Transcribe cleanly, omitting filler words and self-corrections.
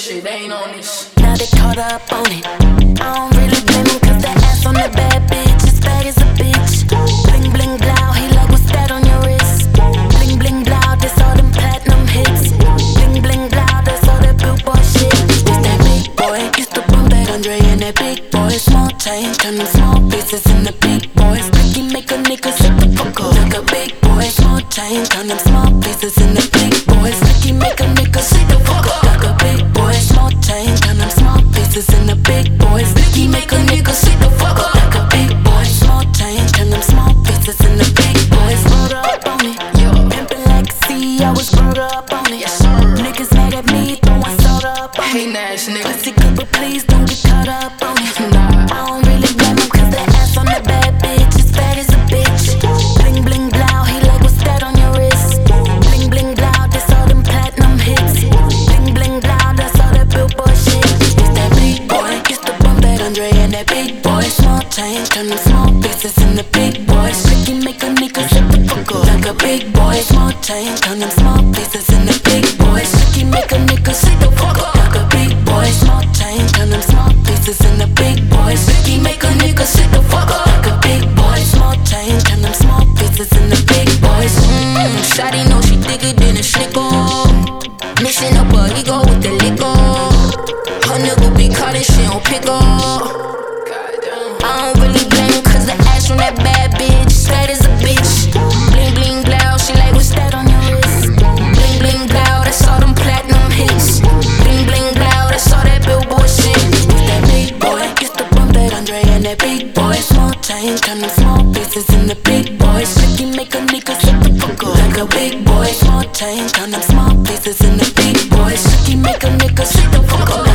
shit, they ain't on this. Now they caught up on it. I don't really blame him, cause that ass on the bad bitch is bad as a bitch. Bling bling blow, he like, what's that on your wrist? Bling bling blow, that's all them platinum hits. Bling bling blow, that's all that billboard shit. It's that big boy, used to bump that Andre and that big boy. Small change, turn them small pieces in the big boys. Ricky make a nigga sit the fuck up like a big boy. Small change, turn them small pieces in the big boys. Ricky make a nigga sit the fuck up like a big boy. Small change, turn them small pieces in the big boys. Ricky make a nigga sit the fuck up like a big boy. Small change, turn them small pieces in the big boys. Murder up on me, pimpin' like a C, I was murder up on it. Yes, sir. Niggas mad at me, throwing soda up on Hey, me. Nash, nigga. Pussy good, but please don't get caught up on it. Nah. I don't really blame him, cause that ass on the bad bitch is fat as a bitch. Bling bling blow, he like, what's that on your wrist? Bling bling blow, that's all them platinum hits. Bling bling blow, that's all that billboard shit. It's that big boy, used to bump that Andre and that big boy. Small change, turn them small pieces in the big boys. Ricky make a nigga sit the fuck up like a big boy. Small change, turn them small pieces in the big boys. Ricky make a nigga sit the fuck up like a big boy. Small change, turn them small pieces in the big boys. Ricky make a nigga sit the fuck up like a big boy. Small change, turn them small pieces in the big boys. Shawty know she thicker than a snicker. Mixing up her ego with the liquor. Her nigga be caught and she don't pick up. I don't really blame her, cause the ass from that bad bitch is fat as a bitch. Bling bling blow, she like, what's that on your wrist? Bling bling blow, that's all them platinum hits. Bling bling blow, that's all that billboard shit. It's that big boy, used to bump that Andre and that big boy. Small change, turn them small pieces in the big boys. Ricky make a nigga sit the fuck up like a big boy. Small change, turn them small pieces in the big boys. Ricky make a nigga sit the fuck up.